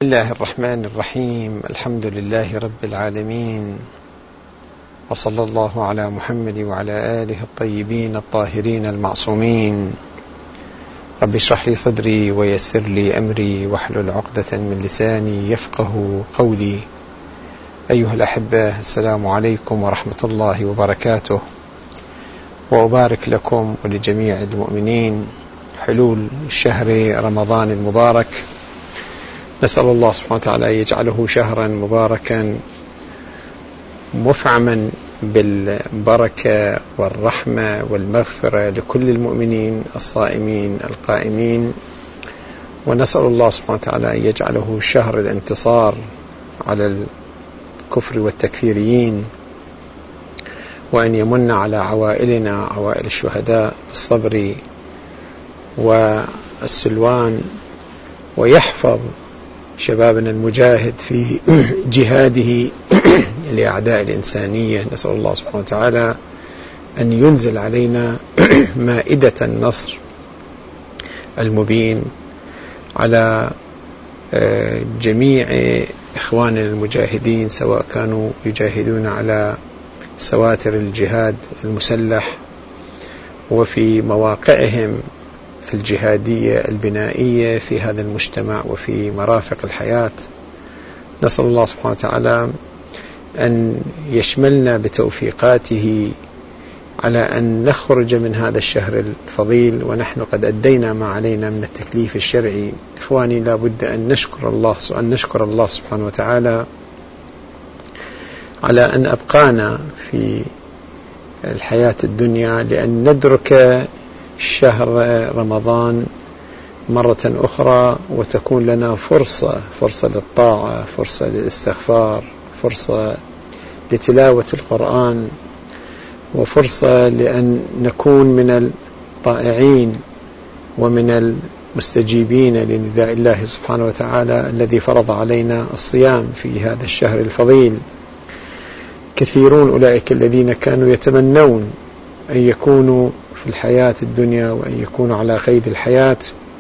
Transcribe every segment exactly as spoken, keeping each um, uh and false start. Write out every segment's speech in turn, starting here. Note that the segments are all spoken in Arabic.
بسم الله الرحمن الرحيم. الحمد لله رب العالمين، وصلى الله على محمد وعلى آله الطيبين الطاهرين المعصومين. رب اشرح لي صدري ويسر لي أمري واحلل عقدة من لساني يفقه قولي. أيها الأحبة، السلام عليكم ورحمة الله وبركاته، وأبارك لكم ولجميع المؤمنين حلول شهر رمضان المبارك. نسأل الله سبحانه وتعالى يجعله شهرا مباركا مفعما بالبركة والرحمة والمغفرة لكل المؤمنين الصائمين القائمين، ونسأل الله سبحانه وتعالى أن يجعله شهر الانتصار على الكفر والتكفيريين، وأن يمن على عوائلنا عوائل الشهداء بالصبر والسلوان، ويحفظ شبابنا المجاهد في جهاده لأعداء الإنسانية. نسأل الله سبحانه وتعالى أن ينزل علينا مائدة النصر المبين على جميع إخواننا المجاهدين، سواء كانوا يجاهدون على سواتر الجهاد المسلح وفي مواقعهم الجهادية البنائية في هذا المجتمع وفي مرافق الحياة. نسأل الله سبحانه وتعالى أن يشملنا بتوفيقاته على أن نخرج من هذا الشهر الفضيل ونحن قد أدينا ما علينا من التكليف الشرعي. إخواني، لا بد أن نشكر الله أن نشكر الله سبحانه وتعالى على أن أبقانا في الحياة الدنيا لأن ندرك شهر رمضان مرة أخرى، وتكون لنا فرصة فرصة للطاعة، فرصة للاستغفار، فرصة لتلاوة القرآن، وفرصة لأن نكون من الطائعين ومن المستجيبين لنداء الله سبحانه وتعالى الذي فرض علينا الصيام في هذا الشهر الفضيل. كثيرون أولئك الذين كانوا يتمنون أن يكونوا في الحياة الدنيا وأن يكونوا على قيد الحياة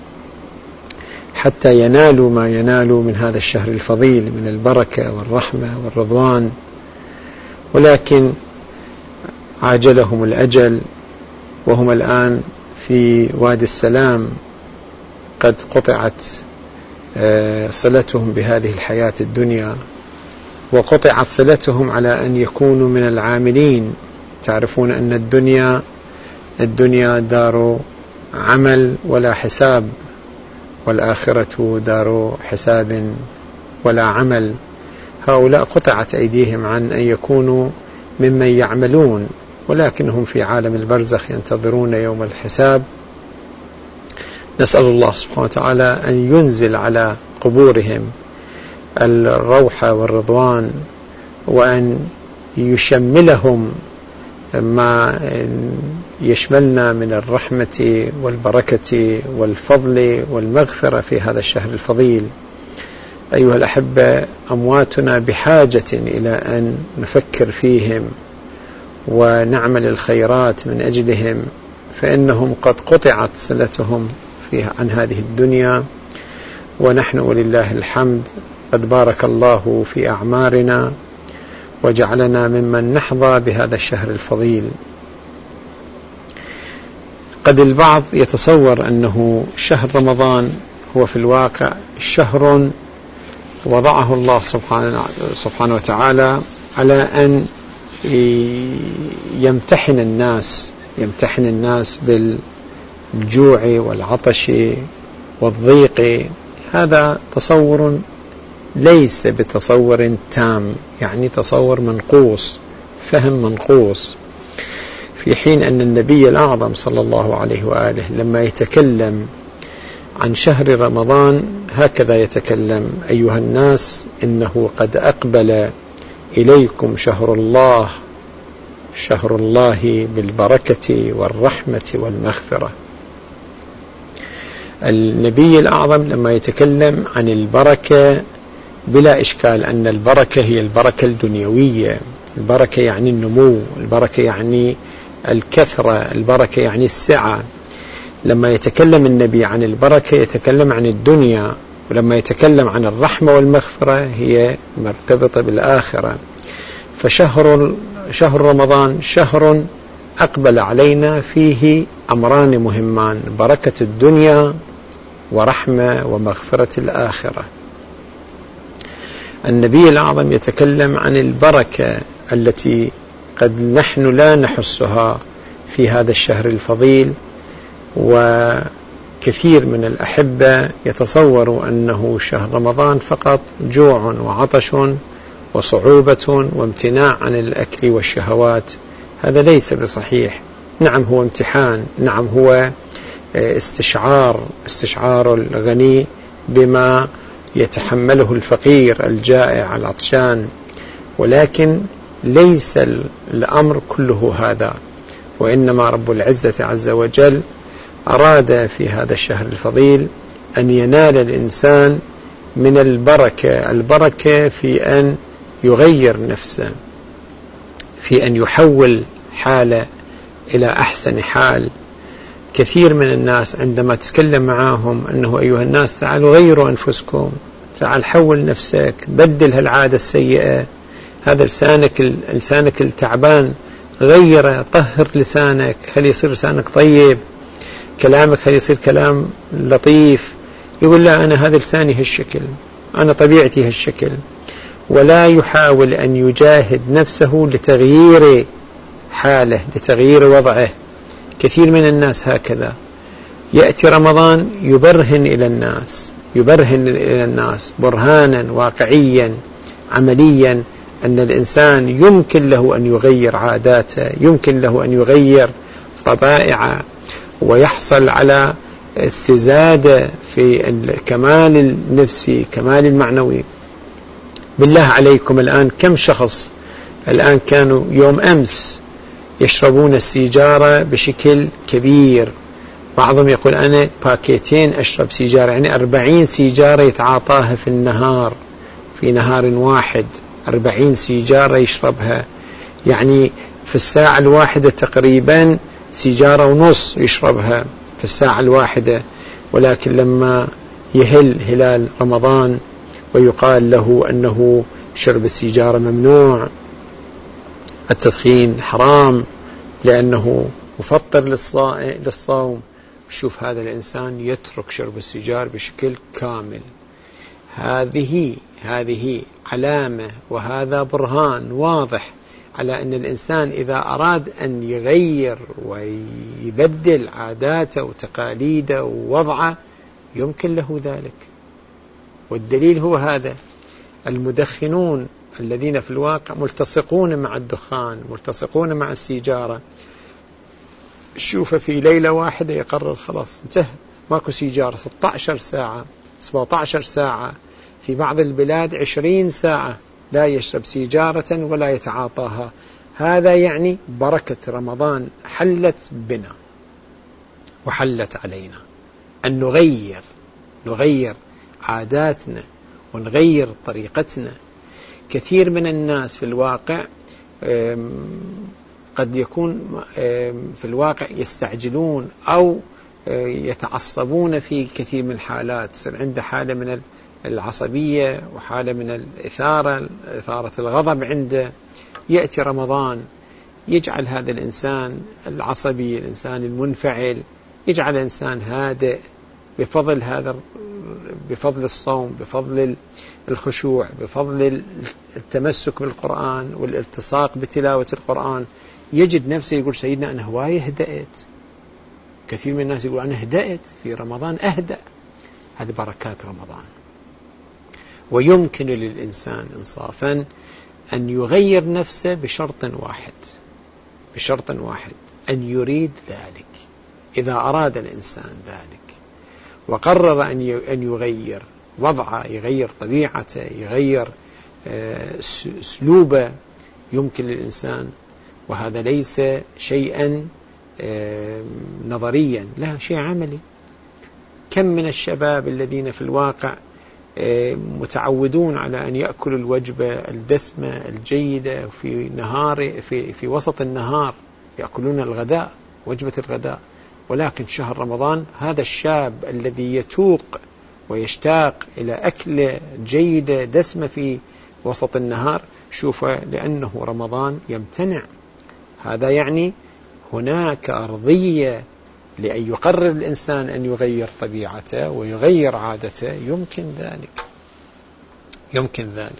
حتى ينالوا ما ينالوا من هذا الشهر الفضيل من البركة والرحمة والرضوان، ولكن عاجلهم الأجل وهم الآن في وادي السلام، قد قطعت صلتهم بهذه الحياة الدنيا، وقطعت صلتهم على أن يكونوا من العاملين. تعرفون أن الدنيا الدنيا دار عمل ولا حساب، والآخرة دار حساب ولا عمل. هؤلاء قطعت أيديهم عن أن يكونوا ممن يعملون، ولكنهم في عالم البرزخ ينتظرون يوم الحساب. نسأل الله سبحانه وتعالى أن ينزل على قبورهم الروح والرضوان، وأن يشملهم ما يشملنا من الرحمة والبركة والفضل والمغفرة في هذا الشهر الفضيل. أيها الأحبة، أمواتنا بحاجة إلى أن نفكر فيهم ونعمل الخيرات من أجلهم، فإنهم قد قطعت صلتهم فيها عن هذه الدنيا، ونحن ولله الحمد قد بارك الله في أعمارنا وجعلنا ممن نحظى بهذا الشهر الفضيل. قد البعض يتصور أنه شهر رمضان هو في الواقع شهر وضعه الله سبحانه, سبحانه وتعالى على أن يمتحن الناس يمتحن الناس بالجوع والعطش والضيق. هذا تصور ليس بتصور تام، يعني تصور منقوص، فهم منقوص، في حين أن النبي الأعظم صلى الله عليه وآله لما يتكلم عن شهر رمضان هكذا يتكلم: أيها الناس، إنه قد أقبل إليكم شهر الله شهر الله بالبركة والرحمة والمغفرة. النبي الأعظم لما يتكلم عن البركة بلا إشكال أن البركة هي البركة الدنيوية، البركة يعني النمو، البركة يعني الكثرة، البركة يعني السعة. لما يتكلم النبي عن البركة يتكلم عن الدنيا، ولما يتكلم عن الرحمة والمغفرة هي مرتبطة بالآخرة. فشهر شهر رمضان شهر أقبل علينا فيه أمران مهمان: بركة الدنيا ورحمة ومغفرة الآخرة. النبي الأعظم يتكلم عن البركة التي قد نحن لا نحسها في هذا الشهر الفضيل، وكثير من الأحبة يتصوروا أنه شهر رمضان فقط جوع وعطش وصعوبة وامتناع عن الأكل والشهوات. هذا ليس بصحيح. نعم هو امتحان، نعم هو استشعار استشعار الغني بما يتحمله الفقير الجائع العطشان، ولكن ليس الأمر كله هذا. وإنما رب العزة عز وجل أراد في هذا الشهر الفضيل أن ينال الإنسان من البركة البركة في أن يغير نفسه، في أن يحول حاله إلى أحسن حال. كثير من الناس عندما تتكلم معاهم أنه أيها الناس تعالوا غيروا أنفسكم، تعال حول نفسك، بدل هالعادة السيئة، هذا لسانك لسانك التعبان غيره، طهر لسانك، خلي يصير لسانك طيب، كلامك خلي يصير كلام لطيف. يقول لا، أنا هذا لساني هالشكل، أنا طبيعتي هالشكل، ولا يحاول أن يجاهد نفسه لتغيير حاله، لتغيير وضعه. كثير من الناس هكذا، يأتي رمضان يبرهن إلى الناس يبرهن إلى الناس برهانا واقعيا عمليا أن الإنسان يمكن له أن يغير عاداته، يمكن له أن يغير طبائعه، ويحصل على استزادة في الكمال النفسي، كمال المعنوي. بالله عليكم، الآن كم شخص الآن كانوا يوم أمس يشربون السيجارة بشكل كبير؟ بعضهم يقول أنا باكيتين أشرب سيجارة، يعني أربعين سيجارة يتعاطاها في النهار، في نهار واحد أربعين سيجارة يشربها، يعني في الساعة الواحدة تقريبا سيجارة ونص يشربها في الساعة الواحدة. ولكن لما يهل هلال رمضان ويقال له أنه شرب السيجارة ممنوع، التدخين حرام لأنه مفطر للصوم، شوف هذا الإنسان يترك شرب السيجار بشكل كامل. هذه هذه علامة وهذا برهان واضح على أن الإنسان إذا أراد أن يغير ويبدل عاداته وتقاليده ووضعه يمكن له ذلك. والدليل هو هذا: المدخنون الذين في الواقع ملتصقون مع الدخان، ملتصقون مع السيجارة، شوف في ليلة واحدة يقرر خلاص انتهى، ماكو سيجارة، ستة عشر ساعة سبعة عشر ساعة، في بعض البلاد عشرين ساعة لا يشرب سيجارة ولا يتعاطاها. هذا يعني بركة رمضان حلت بنا وحلت علينا أن نغير نغير عاداتنا ونغير طريقتنا. كثير من الناس في الواقع قد يكون في الواقع يستعجلون أو يتعصبون في كثير من الحالات، يصير عنده حالة من العصبية وحالة من الإثارة إثارة الغضب عنده. يأتي رمضان يجعل هذا الإنسان العصبي، الإنسان المنفعل، يجعل الإنسان هادئ بفضل هذا بفضل الصوم، بفضل الخشوع، بفضل التمسك بالقرآن والالتصاق بتلاوة القرآن. يجد نفسه يقول سيدنا أنا هواية هدأت. كثير من الناس يقول أنا هدأت في رمضان، أهدأ. هذه بركات رمضان. ويمكن للإنسان إنصافا أن يغير نفسه بشرط واحد بشرط واحد أن يريد ذلك. إذا أراد الإنسان ذلك وقرر أن يغير وضعه، يغير طبيعته، يغير أسلوبه، يمكن للإنسان. وهذا ليس شيئا نظريا، لا، شيء عملي. كم من الشباب الذين في الواقع متعودون على أن يأكلوا الوجبة الدسمة الجيدة في نهار في في وسط النهار، يأكلون الغداء، وجبة الغداء، ولكن شهر رمضان هذا الشاب الذي يتوق ويشتاق إلى أكل جيدة دسمة في وسط النهار، شوف لأنه رمضان يمتنع. هذا يعني هناك أرضية لأن يقرر الإنسان أن يغير طبيعته ويغير عادته، يمكن ذلك، يمكن ذلك.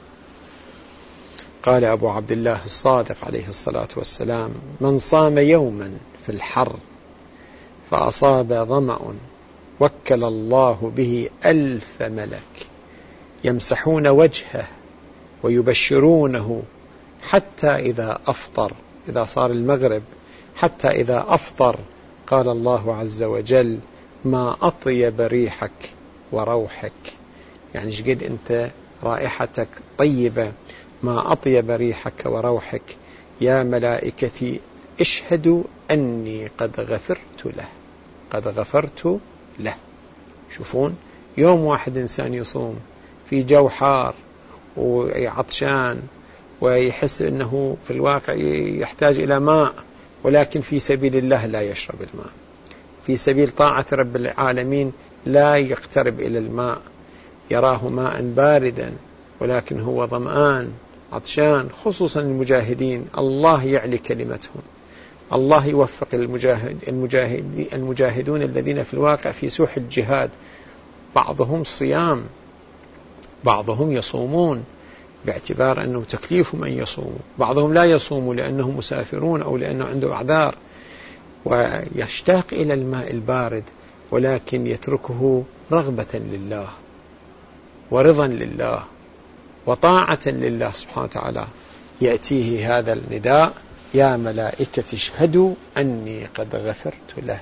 قال أبو عبد الله الصادق عليه الصلاة والسلام: من صام يوما في الحر فأصاب ظمأ وكل الله به ألف ملك يمسحون وجهه ويبشرونه حتى إذا أفطر، إذا صار المغرب، حتى إذا أفطر قال الله عز وجل: ما أطيب ريحك وروحك. يعني شقد أنت رائحتك طيبة، ما أطيب ريحك وروحك، يا ملائكتي اشهدوا أني قد غفرت له، قد غفرت له. شوفون، يوم واحد إنسان يصوم في جو حار وعطشان ويحس أنه في الواقع يحتاج إلى ماء، ولكن في سبيل الله لا يشرب الماء، في سبيل طاعة رب العالمين لا يقترب إلى الماء، يراه ماء باردا ولكن هو ظمآن عطشان. خصوصا المجاهدين، الله يعلي كلمتهم، الله يوفق المجاهد المجاهد المجاهدون الذين في الواقع في سوح الجهاد، بعضهم صيام، بعضهم يصومون باعتبار أنه تكليف من يصوم، بعضهم لا يصوم لأنهم مسافرون أو لأنه عنده أعذار، ويشتاق إلى الماء البارد ولكن يتركه رغبة لله ورضا لله وطاعة لله سبحانه وتعالى. يأتيه هذا النداء: يا ملائكة اشهدوا أني قد غفرت له.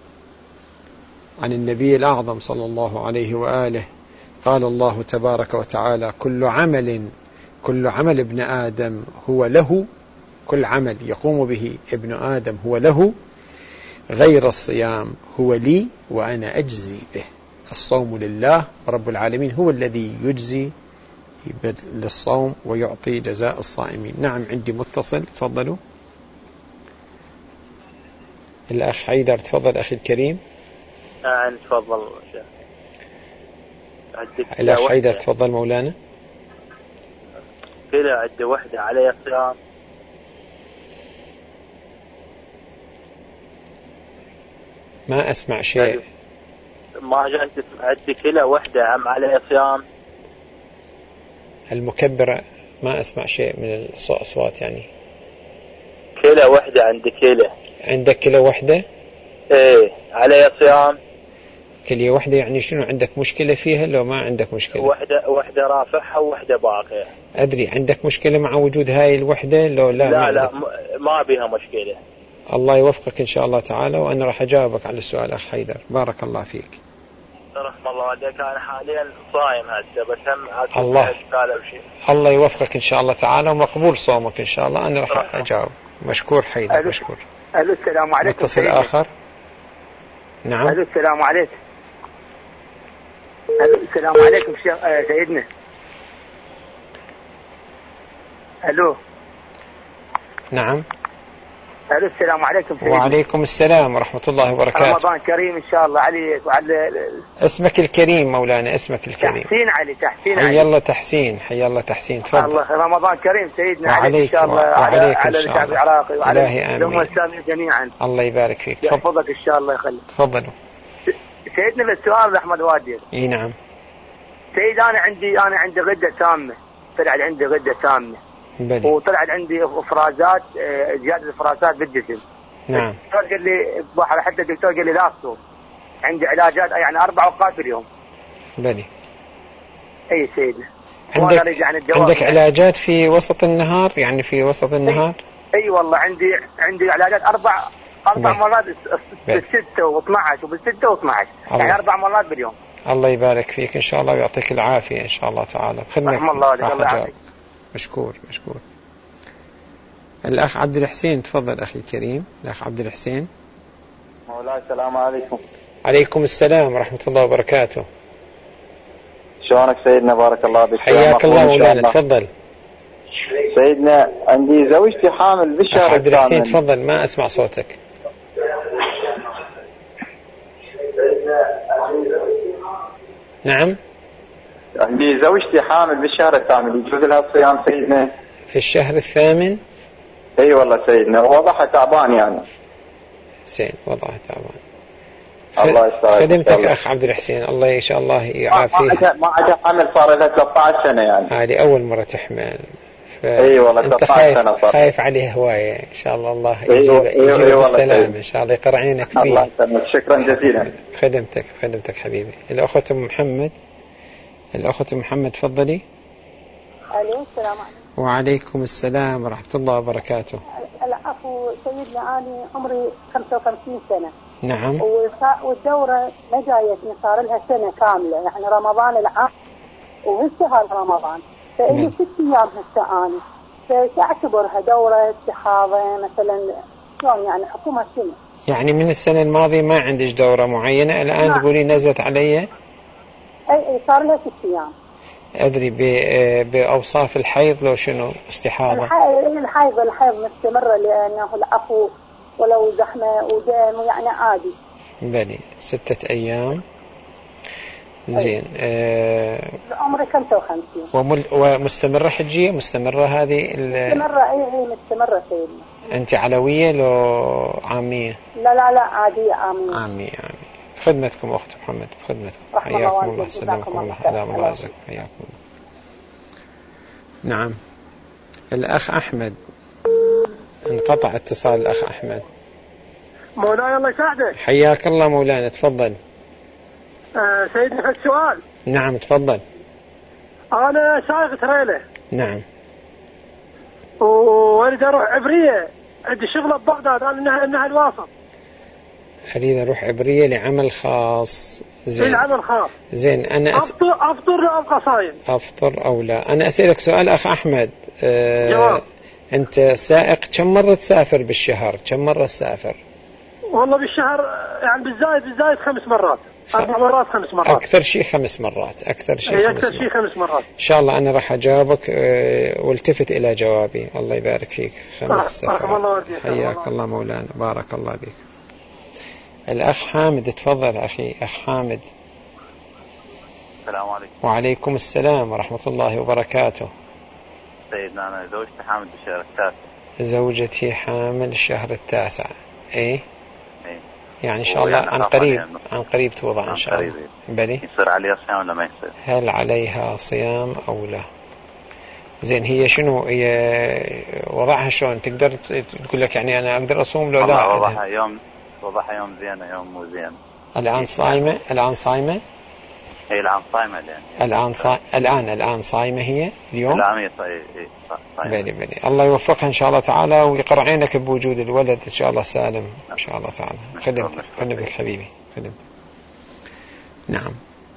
عن النبي الأعظم صلى الله عليه وآله قال الله تبارك وتعالى: كل عمل كل عمل ابن آدم هو له، كل عمل يقوم به ابن آدم هو له، غير الصيام هو لي وأنا أجزي به. الصوم لله، رب العالمين هو الذي يجزي للصوم ويعطي جزاء الصائمين. نعم، عندي متصل، تفضلوا. الأخ حيدر، تفضل أخي الكريم. نعم تفضل. الأخ حيدر تفضل مولانا. كلا عدة وحدة علي صيام. ما أسمع شيء. ما جانت عدة كلا وحدة عم علي صيام. المكبرة ما أسمع شيء من الأصوات يعني. كلا وحدة عندك كلا. عندك كلا وحدة؟ إيه علي صيام. كلية وحدة يعني شنو؟ عندك مشكلة فيها لو ما عندك مشكلة؟ وحدة وحدة رافعها ووحدة باقية. أدري. عندك مشكلة مع وجود هاي الوحدة لو لا؟ لا ما لا ما بها مشكلة. الله يوفقك إن شاء الله تعالى، وأنا راح أجاوبك على السؤال أخ حيدر. بارك الله فيك. رحم الله عليك. أنا حاليا صايم هسه بس هم الله الله يوفقك إن شاء الله تعالى ومقبول صومك إن شاء الله. أنا راح أجاوب. مشكور حيدر، مشكور. ألو السلام عليكم. متصل آخر. نعم. ألو السلام عليكم. ألو السلام عليكم سيدنا. ألو. نعم. ألو السلام عليكم سيدنا. وعليكم السلام ورحمة الله وبركاته. رمضان كريم إن شاء الله عليك وعلى اسمك الكريم مولانا، اسمك الكريم. تحسين علي. تحسين علي. حي الله تحسين، حي الله تحسين. تفضل. الله رمضان كريم سيدنا عليك إن شاء الله، على على الشعب العراقي وعلى الأمة الإسلاميين جميعا. الله يبارك فيك. يحفظك إن شاء الله يخليك. تفضلوا سيدنا. بالسؤال أحمد وادي. اي نعم سيد. أنا عندي أنا عندي غدة تامة، طلعت عندي غدة تامة بلي. وطلعت عندي افرازات، زيادة افرازات بالجسم. نعم. الدكتور قال لي حتى الدكتور قال لي لا تصوم، عندي علاجات يعني أربع أوقات في اليوم. بلي. أي سيدنا. عندك عندك علاجات في وسط النهار، يعني في وسط النهار؟ أي, أي والله عندي عندي علاجات أربع أربع بلي. مرات بالستة واثناعش وبالستة واثنعش، يعني أربع مرات باليوم. الله يبارك فيك إن شاء الله ويعطيك العافية إن شاء الله تعالى. رحم الله عليك. الله يعافيك. مشكور مشكور. الأخ عبد الحسين، تفضل أخي الكريم. الأخ عبد الحسين. مولاي السلام عليكم. عليكم السلام ورحمة الله وبركاته. شلونك سيدنا؟ بارك الله بك. حياك الله مولانا. تفضل سيدنا. عندي زوجتي حامل بالشهر الثامن. عبد الحسين تفضل، ما أسمع صوتك. نعم. عندي زوجتي حامل بالشهر الثامن، يجوز لها الصيام سيدنا؟ في الشهر الثامن؟ اي والله سيدنا، ووضعها تعبان يعني. زين وضعها تعبان. الله يستر. خدمتك أخ عبد الحسين، الله إن شاء الله يعافيها. ما عاد حمل صار لها ثلاثة عشر سنة يعني. هذه أول مرة تحمل. اي والله انت خايف خايف عليه هوايه. ان شاء الله الله يجيب يجيب بالسلامه ان شاء الله، يقر عينك فيه. الله يسلمك، شكرا جزيلا. خدمتك خدمتك حبيبي. الاخت ام محمد، الاخت ام محمد تفضلي. الو السلام عليكم. وعليكم السلام ورحمه الله وبركاته. العفو سيدنا، انا عمري خمسة وخمسين سنه. نعم. والدوره ما جايتني، صار لها سنه كامله، يعني رمضان العام وهالشهر رمضان، فإلي ست أيام هسه أنا، فش أعتبرها دورة استحاضة مثلا؟ شلون يعني حكومة شنو؟ يعني من السنة الماضية ما عندش دورة معينة، الآن تقولي نزلت علي؟ أي أي صار لها ست أيام. أدري بأوصاف الحيض لو شنو استحاضة؟ الحيض الحيض مستمرة، لأنه العفو ولو زحمة ودم يعني عادي. بلي ستة أيام. زين. آه عمري خمسة وخمسين. ومل... ومستمرة حجية؟ مستمرة هذه ال... مستمرة. اي اي مستمرة سيدنا. انت علوية لو عامية؟ لا لا لا عادية عامية. عامية عامية. خدمتكم اخت محمد، خدمتكم. حياكم الله، سلامكم الله، حياكم الله عزك، حياكم الله. نعم. الاخ احمد، انقطع اتصال الاخ احمد. مولاي الله يساعدك. حياك الله مولانا، تفضل. آه سيدنا في السؤال. نعم تفضل. أنا سائق تريلة. نعم. وأريد أروح عبرية، عندي شغلة ببغداد، أنا إنها إنها الواسط. أريد أروح عبرية لعمل خاص. زين. لعمل خاص. زين. أنا أس... أفطر أفطر لا أبقى صايم. أفطر أو لا. أنا أسألك سؤال أخ أحمد. أه... جواب. أنت سائق كم مرة تسافر بالشهر؟ كم مرة تسافر؟ والله بالشهر يعني بالزايد بالزايد خمس مرات. أربع مرات خمس مرات. أكثر شيء خمس مرات. أكثر شيء خمس أكثر شيء خمس مرات. إن شاء الله أنا راح أجاوبك والتفت إلى جوابي. الله يبارك فيك. خمس سفرات. حياك الله مولانا، بارك الله بك. الأخ حامد تفضل أخي. أخ حامد. السلام عليكم. وعليكم السلام ورحمة الله وبركاته. سيدنا أنا زوجتي حامل بالشهر التاسع. زوجتي حامل الشهر التاسع. إيه؟ يعني إن شاء الله عن قريب عن قريب توضع إن شاء الله. بلي. يصير عليها صيام ولا ما يصير؟ هل عليها صيام أو لا؟ زين. هي شنو هي وضعها شلون؟ تقدر تقول لك يعني أنا أقدر أصوم لو لا؟ وضعها يوم وضعها يوم زين يوم مو زين. الآن صايمة؟ الآن صايمة؟ هي الآن صايمة يعني. الآن صا... الآن الآن صايمة هي اليوم؟ الآن هي صايمة. بلي بلي. الله يوفقها إن شاء الله تعالى ويقر عينك بوجود الولد إن شاء الله سالم إن شاء الله تعالى. خدمتك خدمتك حبيبي خدمتك. نعم.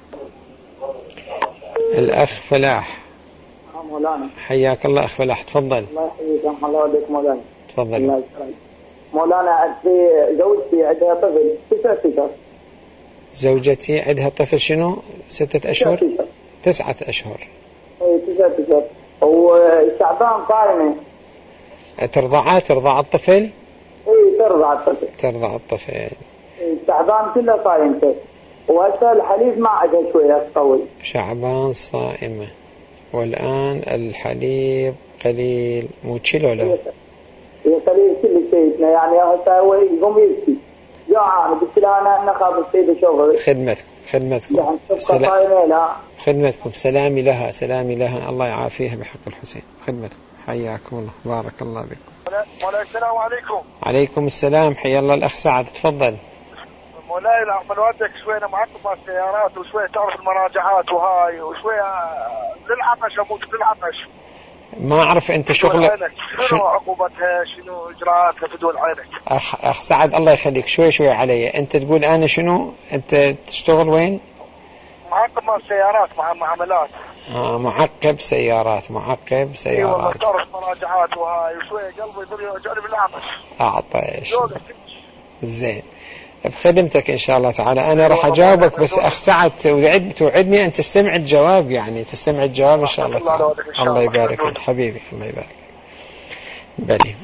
الأخ فلاح. مولانا. حياك الله أخ فلاح، تفضل. الله يحييك. الله يوديك مولانا. تفضل. الله يسلمك. مولانا زوجتي عندها طفل تسعة أشهر. زوجتي عندها طفل شنو؟ ستة أشهر؟ تسعة أشهر. اي تسعة أشهر. وشعبان صايمة. ترضعه؟ ترضع الطفل؟ اي ترضع الطفل. ترضع الطفل. اي شعبان كله صايمته، وهسه الحليب ما عاد شوية تطول. شعبان صائمة والآن الحليب قليل، مو كيلو لا؟ هي قليل كل شيء يعني. هسه هو يقوم يبكي جوعان، قلت له أنا أنا خاف تصير شغل. خدمتكم خدمتكم سلام. خدمتكم سلامي لها سلامي لها، الله يعافيها بحق الحسين. خدمتكم حياكم الله، بارك الله بكم. مولاي السلام عليكم. عليكم السلام. حيا الله الأخ سعد، تفضل. مولاي العفو والدك شوية معطب السيارات وشوية تعرف المراجعات وهاي وشوية للعطش أموت للعطش. ما أعرف أنت شغلك شنو عقوبتها، شنو إجراءاتها في دول عينك؟ أخ, أخ سعد الله يخليك شوي شوي علي. أنت تقول أنا شنو؟ أنت تشتغل وين؟ معقب مع السيارات مع معاملات. آه معقب سيارات معقب سيارات. ايوه تعرف مراجعات وهاي وشوية قلبي يضل يوجعني بالعطش. أعطش. زين. بخدمتك إن شاء الله تعالى. أنا راح أجاوبك بس أخ سعد توعدني أن تستمع الجواب، يعني تستمع الجواب إن شاء الله تعالى. الله يبارك فيك حبيبي، الله يبارك. بلي.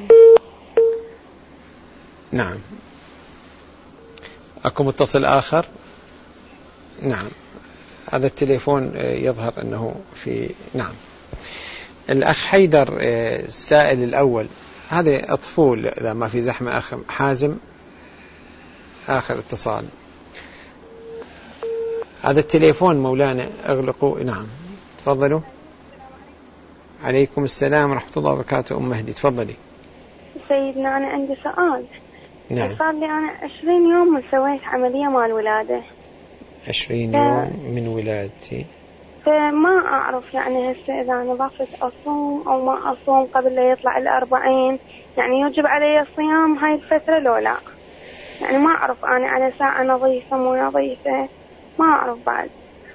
نعم. أكو متصل آخر. نعم. هذا التليفون يظهر أنه في نعم. الأخ حيدر السائل الأول، هذا أطفول إذا ما في زحمة. أخ حازم آخر اتصال. هذا التليفون مولانا اغلقوا. نعم تفضلوا. عليكم السلام ورحمة الله وبركاته. أم مهدي تفضلي. سيدنا أنا عندي سؤال. نعم. صار لي أنا عشرين يوم من سويت عملية مال ولادة. عشرين ف... يوم من ولادتي. فما أعرف يعني هسه إذا نظفت أصوم أو ما أصوم قبل لا يطلع الأربعين، يعني يجب علي الصيام هاي الفترة لو لا؟ يعني ما أعرف أنا على ساعة نظيفة مو نظيفة، ما أعرف بعد.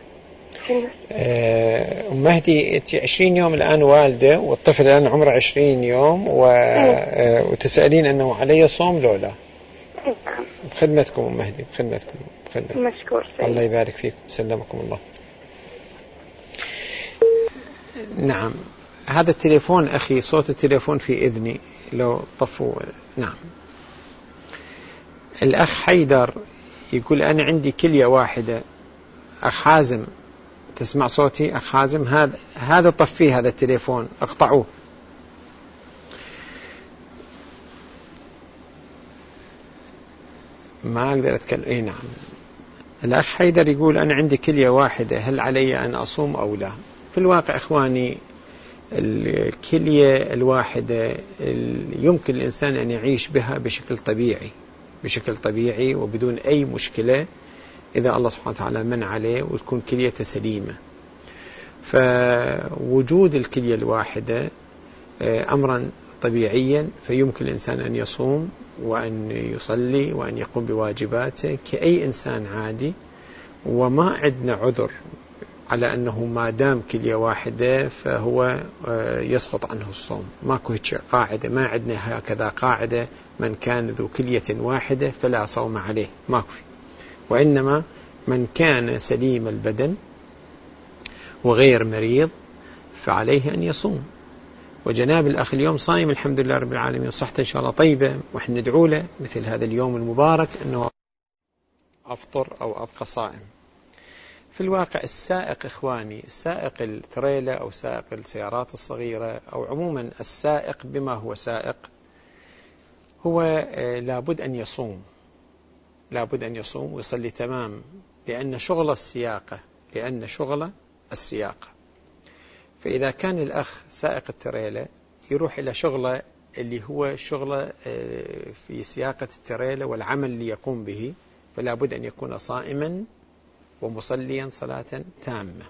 أم مهدي أنت عشرين يوم الآن والدة والطفل الآن عمره عشرين يوم و... أه وتسألين أنه علي صوم لو لا؟ نعم. بخدمتكم أم مهدي، بخدمتكم بخدمتكم. مشكور سيد. الله يبارك فيكم، سلمكم الله. نعم. هذا التليفون أخي صوت التليفون في إذني لو طفوا. نعم. الأخ حيدر يقول أنا عندي كلية واحدة. أخ حازم تسمع صوتي؟ أخ حازم هذا هذا طفيه هذا التليفون، اقطعوه. ما أقدر أتكلم. إيه نعم. الأخ حيدر يقول أنا عندي كلية واحدة، هل علي أن أصوم أو لا؟ في الواقع إخواني الكلية الواحدة يمكن الإنسان أن يعيش بها بشكل طبيعي بشكل طبيعي وبدون أي مشكلة إذا الله سبحانه وتعالى من عليه وتكون كليته سليمة. فوجود الكلية الواحدة أمرا طبيعيا، فيمكن الإنسان أن يصوم وأن يصلي وأن يقوم بواجباته كأي إنسان عادي، وما عندنا عذر على أنه ما دام كلية واحدة فهو يسقط عنه الصوم. ماكو هيك قاعدة، ما عندنا هكذا قاعدة من كان ذو كلية واحدة فلا صوم عليه، ماكو. وإنما من كان سليم البدن وغير مريض فعليه أن يصوم. وجناب الأخ اليوم صائم الحمد لله رب العالمين، صحته إن شاء الله طيبة، وإحنا ندعو له مثل هذا اليوم المبارك أنه أفطر أو أبقى صائم. في الواقع السائق إخواني، السائق التريلا أو سائق السيارات الصغيرة أو عموما السائق بما هو سائق هو لابد أن يصوم لابد أن يصوم ويصلي تمام، لأن شغل السياقة لأن شغل السياقة فإذا كان الأخ سائق التريلا يروح إلى شغله اللي هو شغله في سياقة التريلا والعمل اللي يقوم به، فلا بد أن يكون صائما ومصليا صلاة تامة،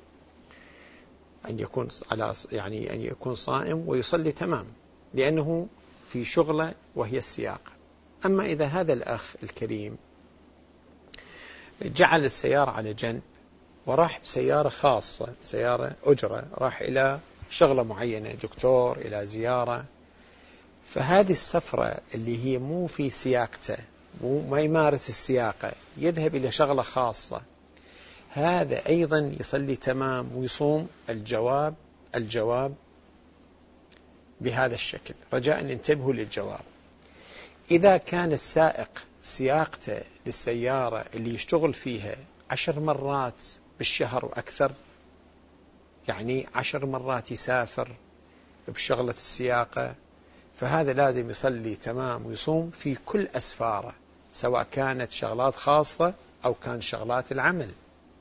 أن يكون على يعني أن يكون صائم ويصلي تمام لأنه في شغله وهي السياقة. أما إذا هذا الأخ الكريم جعل السيارة على جنب وراح بسيارة خاصة، سيارة أجرة، راح إلى شغلة معينة، دكتور، إلى زيارة، فهذه السفرة اللي هي مو في سياقته، مو ما يمارس السياقة، يذهب إلى شغلة خاصة، هذا أيضا يصلي تمام ويصوم. الجواب الجواب بهذا الشكل، رجاء أن انتبهوا للجواب. إذا كان السائق سياقته للسيارة اللي يشتغل فيها عشر مرات بالشهر وأكثر، يعني عشر مرات يسافر بشغلة السياقة، فهذا لازم يصلي تمام ويصوم في كل أسفاره، سواء كانت شغلات خاصة أو كان شغلات العمل،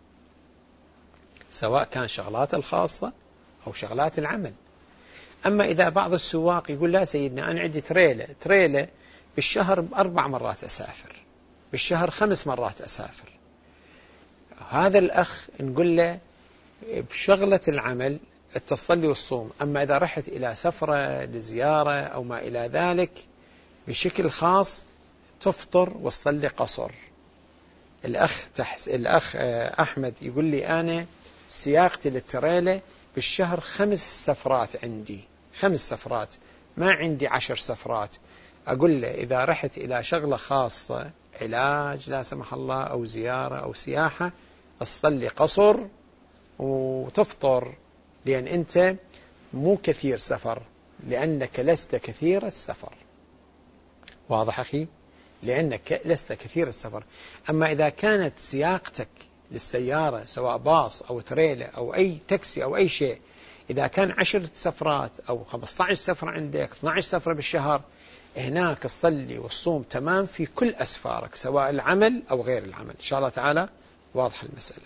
سواء كان شغلات الخاصة أو شغلات العمل. أما إذا بعض السواق يقول لا سيدنا أنا عندي تريلة تريلة بالشهر أربع مرات أسافر، بالشهر خمس مرات أسافر، هذا الأخ نقول له بشغلة العمل التصلي والصوم. أما إذا رحت إلى سفرة لزيارة أو ما إلى ذلك بشكل خاص تفطر وتصلي قصر. الأخ تحس الأخ أحمد يقول لي أنا سياقتي للتريلة بالشهر خمس سفرات، عندي خمس سفرات، ما عندي عشر سفرات. أقول له إذا رحت إلى شغلة خاصة، علاج لا سمح الله أو زيارة أو سياحة، تصلي قصر وتفطر، لأن أنت مو كثير سفر، لأنك لست كثير السفر. واضح أخي؟ لأنك لست كثير السفر. أما إذا كانت سياقتك للسيارة سواء باص أو تريلة أو أي تاكسي أو أي شيء، إذا كان عشر سفرات أو خمسة عشر سفرة عندك، اثنتي عشرة سفرة بالشهر، هناك تصلي والصوم تمام في كل أسفارك سواء العمل أو غير العمل. إن شاء الله تعالى واضح المسألة.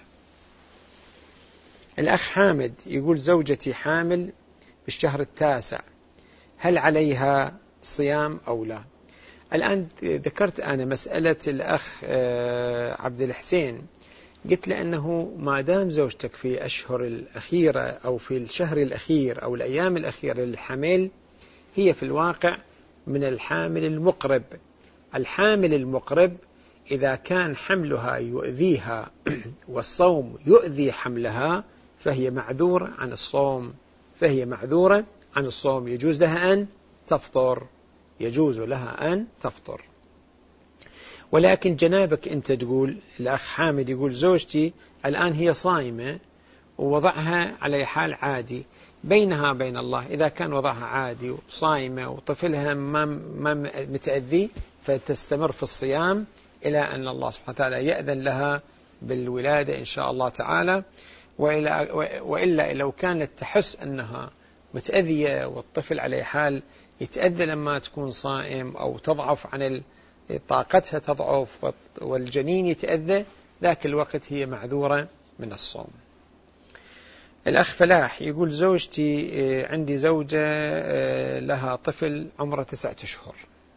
الأخ حامد يقول زوجتي حامل بالشهر التاسع، هل عليها صيام أو لا؟ الآن ذكرت أنا مسألة الأخ عبد الحسين، قلت له أنه ما دام زوجتك في أشهر الأخيرة أو في الشهر الأخير أو الأيام الأخيرة للحمل، هي في الواقع من الحامل المقرب. الحامل المقرب إذا كان حملها يؤذيها والصوم يؤذي حملها فهي معذورة عن الصوم، فهي معذورة عن الصوم، يجوز لها أن تفطر، يجوز لها أن تفطر. ولكن جنابك أنت تقول، الأخ حامد يقول زوجتي الآن هي صائمة ووضعها على حال عادي، بينها بين الله إذا كان وضعها عادي وصائمة وطفلها ما متأذي فتستمر في الصيام إلى أن الله سبحانه وتعالى يأذن لها بالولادة إن شاء الله تعالى. وإلا, وإلا لو كانت تحس أنها متأذية والطفل على حال يتأذى لما تكون صائم أو تضعف عن طاقتها تضعف والجنين يتأذى، ذاك الوقت هي معذورة من الصوم. الأخ فلاح يقول زوجتي عندي زوجة لها طفل عمره تسعة أشهر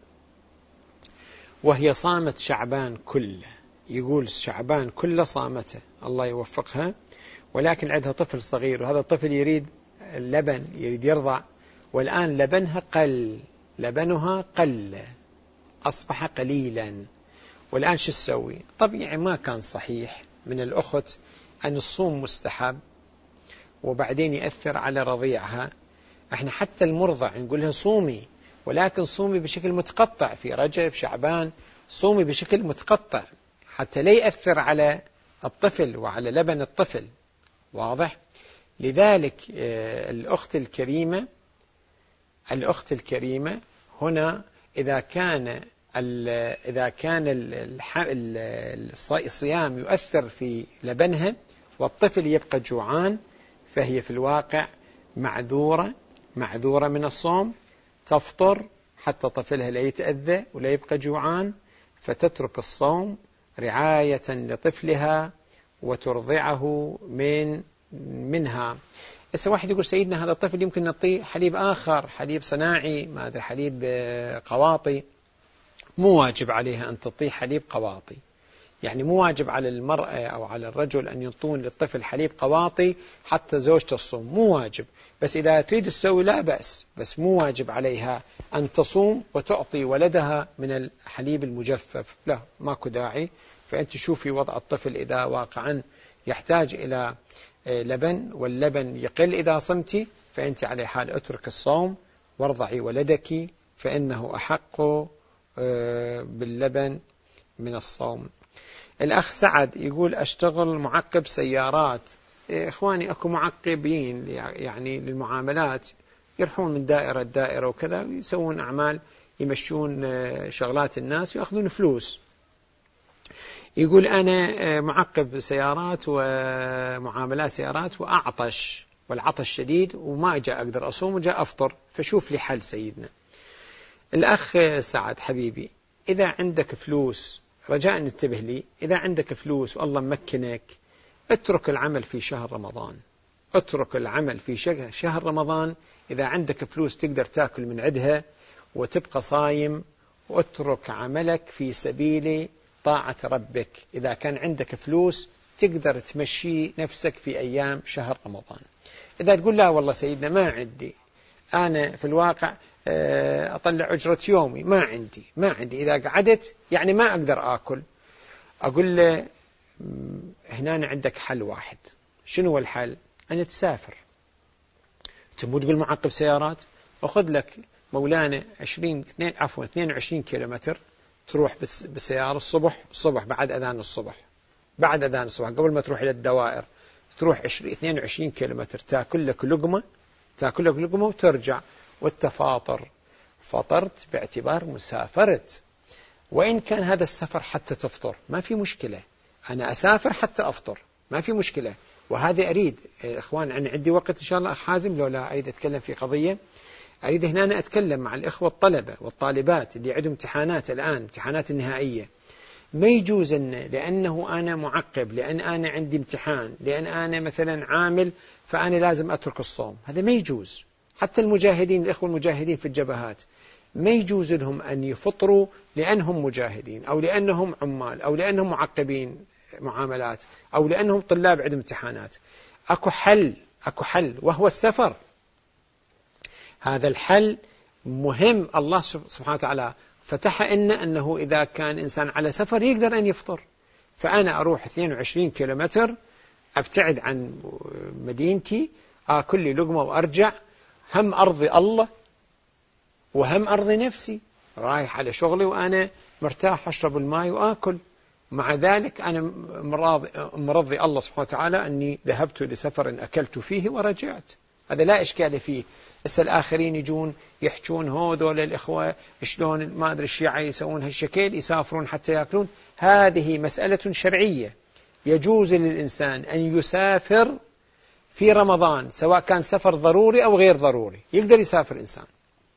وهي صامت شعبان كله، يقول شعبان كله صامته الله يوفقها، ولكن عندها طفل صغير وهذا الطفل يريد اللبن، يريد يرضع، والآن لبنها قل، لبنها قل أصبح قليلا، والآن شو تسوي؟ طبيعي ما كان صحيح من الأخت أن الصوم مستحب وبعدين يأثر على رضيعها. احنا حتى المرضع نقول لها صومي، ولكن صومي بشكل متقطع في رجب شعبان، صومي بشكل متقطع حتى لا يأثر على الطفل وعلى لبن الطفل، واضح؟ لذلك الأخت الكريمة الأخت الكريمة هنا إذا كان إذا كان الصيام يؤثر في لبنها والطفل يبقى جوعان فهي في الواقع معذورة معذورة من الصوم، تفطر حتى طفلها لا يتأذى ولا يبقى جوعان، فتترك الصوم رعاية لطفلها وترضعه من منها. بس واحد يقول سيدنا هذا الطفل يمكن نعطيه حليب آخر، حليب صناعي، ما أدري حليب قواطي، مو واجب عليها أن تعطيه حليب قواطي، يعني مو واجب على المرأة أو على الرجل أن يعطون للطفل حليب قواطي حتى زوجته الصوم، مو واجب، بس إذا تريد تسوي لا بأس، بس مو واجب عليها أن تصوم وتعطي ولدها من الحليب المجفف، لا ماكو داعي. فأنت شوفي وضع الطفل إذا واقعا يحتاج إلى لبن واللبن يقل إذا صمتي، فأنت على حال اترك الصوم وارضعي ولدك فإنه أحق باللبن من الصوم. الأخ سعد يقول أشتغل معقب سيارات. إخواني أكو معقبين يعني للمعاملات يروحون من دائرة لدائرة وكذا ويسوون أعمال يمشون شغلات الناس ويأخذون فلوس. يقول أنا معقب سيارات ومعاملات سيارات وأعطش والعطش شديد وما جاء أقدر أصوم وجاء أفطر، فشوف لي حل سيدنا. الأخ سعد حبيبي إذا عندك فلوس رجاء انتبه لي، إذا عندك فلوس والله مكنك اترك العمل في شهر رمضان، اترك العمل في شهر رمضان. إذا عندك فلوس تقدر تأكل من عدها وتبقى صايم، واترك عملك في سبيل طاعة ربك. إذا كان عندك فلوس تقدر تمشي نفسك في أيام شهر رمضان. إذا تقول لا والله سيدنا ما عندي، أنا في الواقع أطلع أجرة يومي، ما عندي ما عندي إذا قعدت يعني ما أقدر آكل، أقول له هنا عندك حل واحد. شنو الحل؟ أن تسافر، تبغى تقول معقب سيارات، أخذ لك مولانا عشرين اثنين عفوا اثنين وعشرين كيلومتر، تروح بالسيارة الصبح الصبح بعد أذان الصبح بعد أذان الصبح قبل ما تروح إلى الدوائر، تروح اثنين وعشرين كيلومتر، تأكل لك لقمة تأكل لك لقمة وترجع والتفاطر، فطرت باعتبار مسافرت. وإن كان هذا السفر حتى تفطر ما في مشكلة، أنا أسافر حتى أفطر، ما في مشكلة. وهذا أريد إخوان، أنا عندي وقت إن شاء الله أخ حازم، لو لا أريد أتكلم في قضية، أريد هنا أنا أتكلم مع الإخوة الطلبة والطالبات اللي عندهم امتحانات الآن، امتحانات النهائية. ما يجوز أن لأنه أنا معقب، لأن أنا عندي امتحان، لأن أنا مثلا عامل، فأنا لازم أترك الصوم. هذا ما يجوز. حتى المجاهدين، الإخوة المجاهدين في الجبهات، ما يجوز لهم أن يفطروا لأنهم مجاهدين، أو لأنهم عمال، أو لأنهم معقبين معاملات، أو لأنهم طلاب عندهم امتحانات. أكو حل، أكو حل وهو السفر. هذا الحل مهم. الله سبحانه وتعالى فتح إن أنه إذا كان إنسان على سفر يقدر أن يفطر. فأنا أروح اثنين وعشرين كيلومتر، أبتعد عن مدينتي، آكل لي لقمة وأرجع، هم أرضي الله وهم أرضي نفسي. رايح على شغلي وأنا مرتاح، أشرب الماء وآكل. مع ذلك أنا مرضي, مرضي الله سبحانه وتعالى أني ذهبت لسفر أكلت فيه ورجعت. هذا لا إشكال فيه. بس الآخرين يجون يحجون هذول الإخوة شلون ما أدري الشيعة يسوون هالشكل، يسافرون حتى يأكلون. هذه مسألة شرعية. يجوز للإنسان أن يسافر في رمضان، سواء كان سفر ضروري أو غير ضروري، يقدر يسافر إنسان.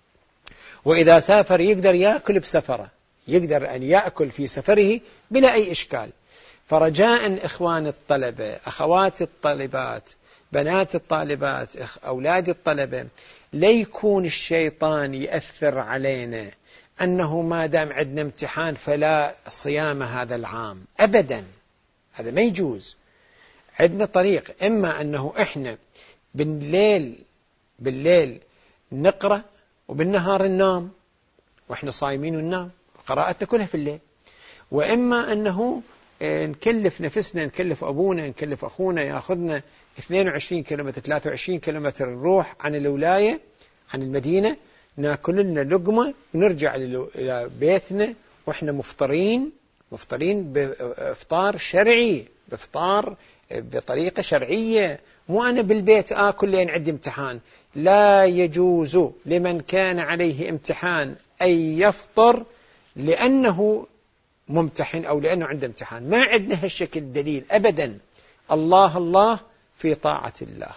وإذا سافر يقدر يأكل بسفره، يقدر أن يأكل في سفره بلا أي إشكال. فرجاء إخوان الطلبة، أخوات الطالبات، بنات الطالبات، أولاد الطلبة، ليكون الشيطان يأثر علينا أنه ما دام عندنا امتحان فلا صيام هذا العام. أبدا، هذا ما يجوز. عندنا طريق، إما أنه إحنا بالليل بالليل نقرأ وبالنهار ننام، وإحنا صايمين وننام، قراءتنا كلها في الليل. وإما أنه نكلف نفسنا، نكلف أبونا، نكلف أخونا يأخذنا اثنين وعشرين كيلومتر ثلاثة وعشرين كيلومتر، نروح عن الولاية، عن المدينة، ناكل لنا لقمة ونرجع إلى بيتنا وإحنا مفطرين، مفطرين بإفطار شرعي، بإفطار بطريقة شرعية. مو أنا بالبيت آكل لأن عندي امتحان. لا يجوز لمن كان عليه امتحان أن يفطر لأنه ممتحن أو لأنه عنده امتحان. ما عندنا هالشكل دليل أبدا. الله الله في طاعة الله،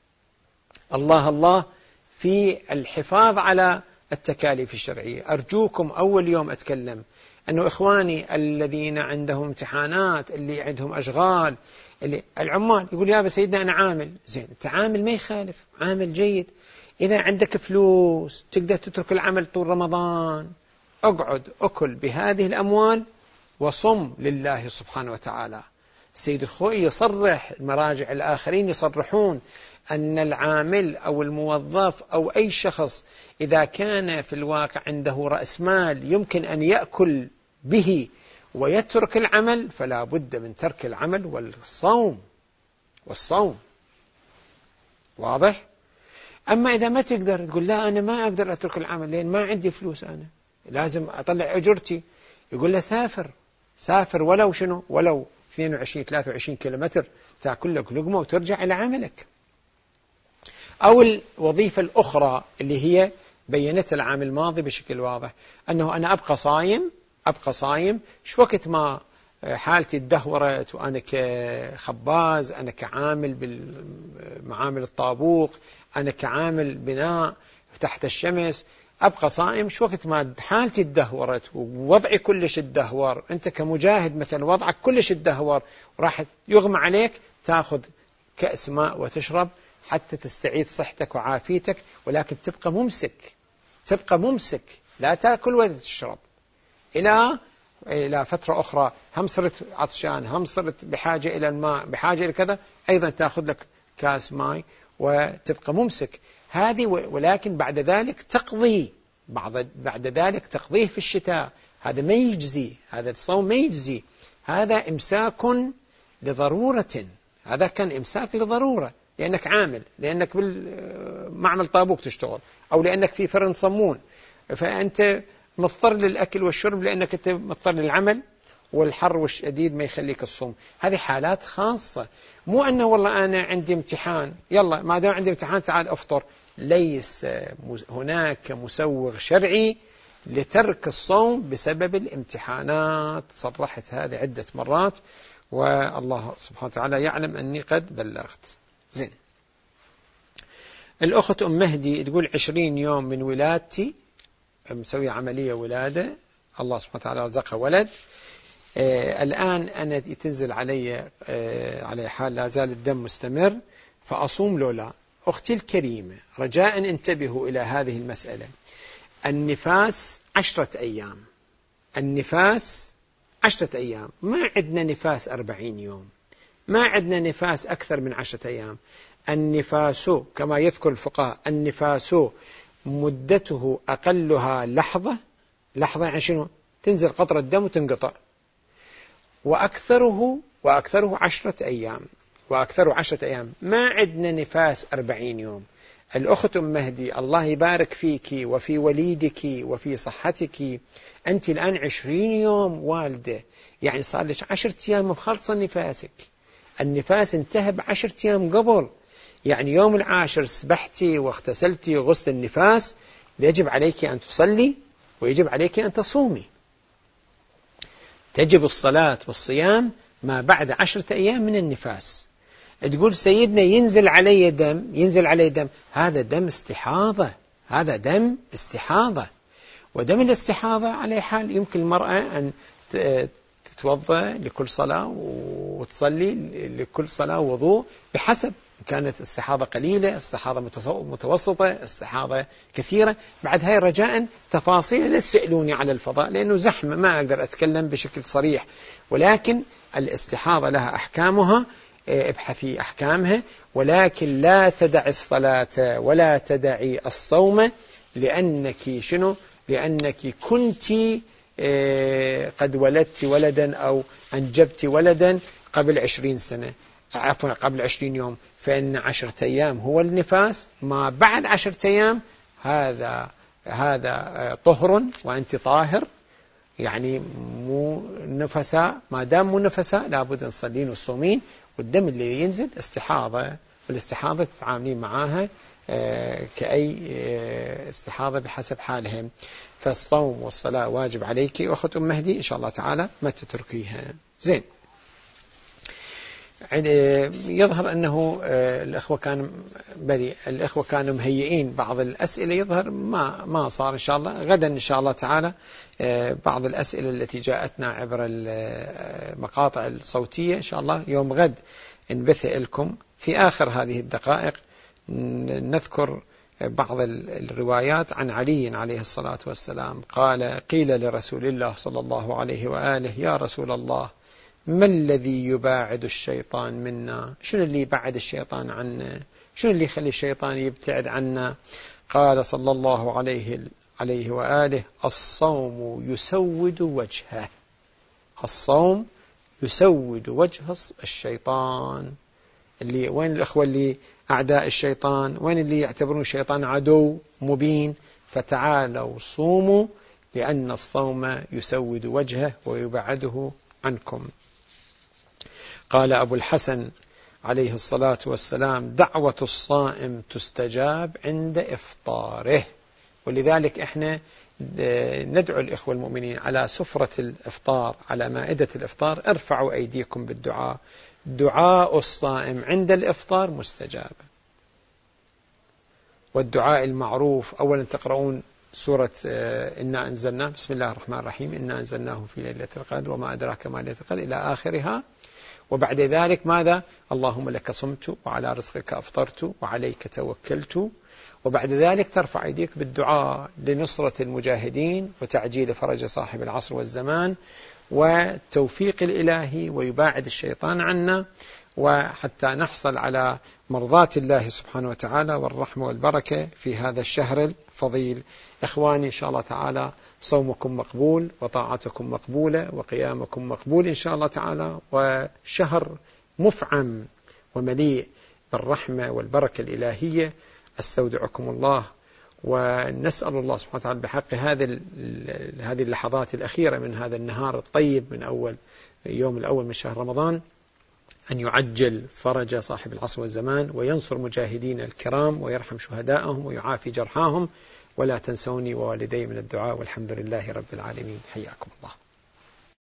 الله الله في الحفاظ على التكاليف الشرعية. أرجوكم أول يوم أتكلم أنه إخواني الذين عندهم امتحانات، اللي عندهم أشغال، اللي العمال، يقول يا سيدنا أنا عامل. زين، أنت عامل ما يخالف، عامل جيد. إذا عندك فلوس تقدر تترك العمل طول رمضان، أقعد أكل بهذه الأموال وصم لله سبحانه وتعالى. السيد الخوئي يصرح، المراجع الآخرين يصرحون أن العامل أو الموظف أو أي شخص إذا كان في الواقع عنده رأس مال يمكن أن يأكل به ويترك العمل، فلا بد من ترك العمل والصوم والصوم. واضح؟ أما إذا ما تقدر تقول لا أنا ما أقدر أترك العمل لأن ما عندي فلوس، أنا لازم أطلع أجرتي، يقول له سافر، سافر ولو شنو، ولو اثنين وعشرين ثلاثة وعشرين كيلومتر، تأكل لك لقمة وترجع إلى عملك. أو الوظيفة الأخرى اللي هي بينت العام الماضي بشكل واضح، أنه أنا أبقى صايم، أبقى صايم شو وقت ما حالتي تدهورت، وأنا كخباز، أنا كعامل بالمعامل الطابوق، أنا كعامل بناء تحت الشمس، أبقى صائم شو وقت ما حالتي تدهورت ووضعي كلش تدهور. أنت كمجاهد مثلا وضعك كلش تدهور، وراح يغمى عليك، تأخذ كأس ماء وتشرب حتى تستعيد صحتك وعافيتك، ولكن تبقى ممسك، تبقى ممسك، لا تأكل ولا تشرب إلى إلى فترة أخرى. هم صرت عطشان، هم صرت بحاجة إلى الماء، بحاجة إلى كذا، أيضا تأخذ لك كاس ماء وتبقى ممسك. هذه، ولكن بعد ذلك تقضي، بعد بعد ذلك تقضيه في الشتاء. هذا ما يجزي، هذا الصوم ما يجزي، هذا إمساك لضرورة، هذا كان إمساك لضرورة، لأنك عامل، لأنك بالمعمل طابوق تشتغل، أو لأنك في فرن صمون، فأنت مضطر للأكل والشرب لأنك أنت مضطر للعمل، والحر والشديد ما يخليك الصوم. هذه حالات خاصة. مو أنه والله أنا عندي امتحان يلا ما دام عندي امتحان تعال أفطر. ليس هناك مسوغ شرعي لترك الصوم بسبب الامتحانات. صرحت هذه عدة مرات، والله سبحانه وتعالى يعلم أني قد بلغت. زين. الأخت أم مهدي تقول عشرين يوم من ولادتي، مسوي عملية ولادة، الله سبحانه وتعالى رزقها ولد. آه الآن أنا تنزل علي آه على حال لا زال الدم مستمر، فأصوم لو لا؟ أختي الكريمة رجاء انتبهوا إلى هذه المسألة. النفاس عشرة أيام، النفاس عشرة أيام، ما عندنا نفاس أربعين يوم، ما عندنا نفاس أكثر من عشرة أيام. النفاس كما يذكر الفقهاء النفاس مدته أقلها لحظة، لحظة يعني شنو؟ تنزل قطرة الدم وتنقطع. وأكثره وأكثره عشرة أيام، وأكثره عشرة أيام. ما عندنا نفاس أربعين يوم. الأخت أم مهدي الله يبارك فيك وفي وليدك وفي صحتك، أنت الآن عشرين يوم والدة، يعني صار لك عشرة أيام مخلصة نفاسك. النفاس انتهى بعشرة أيام قبل، يعني يوم العاشر سبحتي واغتسلتي غسل النفاس، يجب عليك أن تصلي ويجب عليك أن تصومي. تجب الصلاة والصيام ما بعد عشرة أيام من النفاس. تقول سيدنا ينزل علي دم، ينزل علي دم، هذا دم استحاضة، هذا دم استحاضة. ودم الاستحاضة على حال يمكن المرأة أن تتوضأ لكل صلاة وتصلي لكل صلاة وضوء بحسب، كانت استحاضة قليلة، استحاضة متوسطة، استحاضة كثيرة. بعد هاي رجاء تفاصيل لا تسألوني على الفضاء لأنه زحمة ما أقدر أتكلم بشكل صريح، ولكن الاستحاضة لها أحكامها، ابحثي أحكامها. ولكن لا تدعي الصلاة ولا تدعي الصوم، لأنك شنو؟ لأنك كنت قد ولدت ولدا أو أنجبت ولدا قبل عشرين سنة، عفوا قبل عشرين يوم، فإن عشرة أيام هو النفاس، ما بعد عشرة أيام هذا هذا طهر وأنت طاهر، يعني مو نفساء. ما دام مو نفساء لابد أن تصلين والصومين. والدم اللي ينزل استحاضة، والاستحاضة تتعاملين معاها كأي استحاضة بحسب حالهم. فالصوم والصلاة واجب عليك أخت أم مهدي إن شاء الله تعالى ما تتركيها. زين. يظهر أنه الأخوة كانوا بلي الأخوة كانوا مهيئين بعض الأسئلة، يظهر ما ما صار. إن شاء الله غدا إن شاء الله تعالى بعض الأسئلة التي جاءتنا عبر المقاطع الصوتية إن شاء الله يوم غد نبث لكم. في آخر هذه الدقائق نذكر بعض الروايات عن علي عليه الصلاة والسلام قال: قيل لرسول الله صلى الله عليه وآله: يا رسول الله، ما الذي يباعد الشيطان منا؟ شنو اللي يبعد الشيطان عنا؟ شنو اللي يخلي الشيطان يبتعد عنا؟ قال صلى الله عليه عليه وآله: الصوم يسود وجهه. الصوم يسود وجه الشيطان. اللي وين الأخوة اللي أعداء الشيطان؟ وين اللي يعتبرون الشيطان عدو مبين؟ فتعالوا صوموا، لأن الصوم يسود وجهه ويبعده عنكم. قال أبو الحسن عليه الصلاة والسلام: دعوة الصائم تستجاب عند إفطاره. ولذلك إحنا ندعو الإخوة المؤمنين على سفرة الإفطار، على مائدة الإفطار: ارفعوا أيديكم بالدعاء. دعاء الصائم عند الإفطار مستجاب. والدعاء المعروف أولا تقرؤون سورة إنا أنزلناه، بسم الله الرحمن الرحيم، إنا أنزلناه في ليلة القدر وما أدراك ما ليلة القدر، إلى آخرها. وبعد ذلك ماذا؟ اللهم لك صمت وعلى رزقك أفطرت وعليك توكلت. وبعد ذلك ترفع أيديك بالدعاء لنصرة المجاهدين وتعجيل فرج صاحب العصر والزمان والتوفيق الإلهي، ويباعد الشيطان عنا، وحتى نحصل على مرضاة الله سبحانه وتعالى والرحمة والبركة في هذا الشهر الفضيل. إخواني إن شاء الله تعالى صومكم مقبول وطاعتكم مقبولة وقيامكم مقبول إن شاء الله تعالى، وشهر مفعم ومليء بالرحمة والبركة الإلهية. استودعكم الله، ونسأل الله سبحانه وتعالى بحق هذه هذه اللحظات الأخيرة من هذا النهار الطيب من أول يوم الأول من شهر رمضان أن يعجل فرج صاحب العصر والزمان، وينصر مجاهدين الكرام، ويرحم شهداءهم، ويعافي جرحاهم. ولا تنسوني ووالدي من الدعاء، والحمد لله رب العالمين. حياكم الله.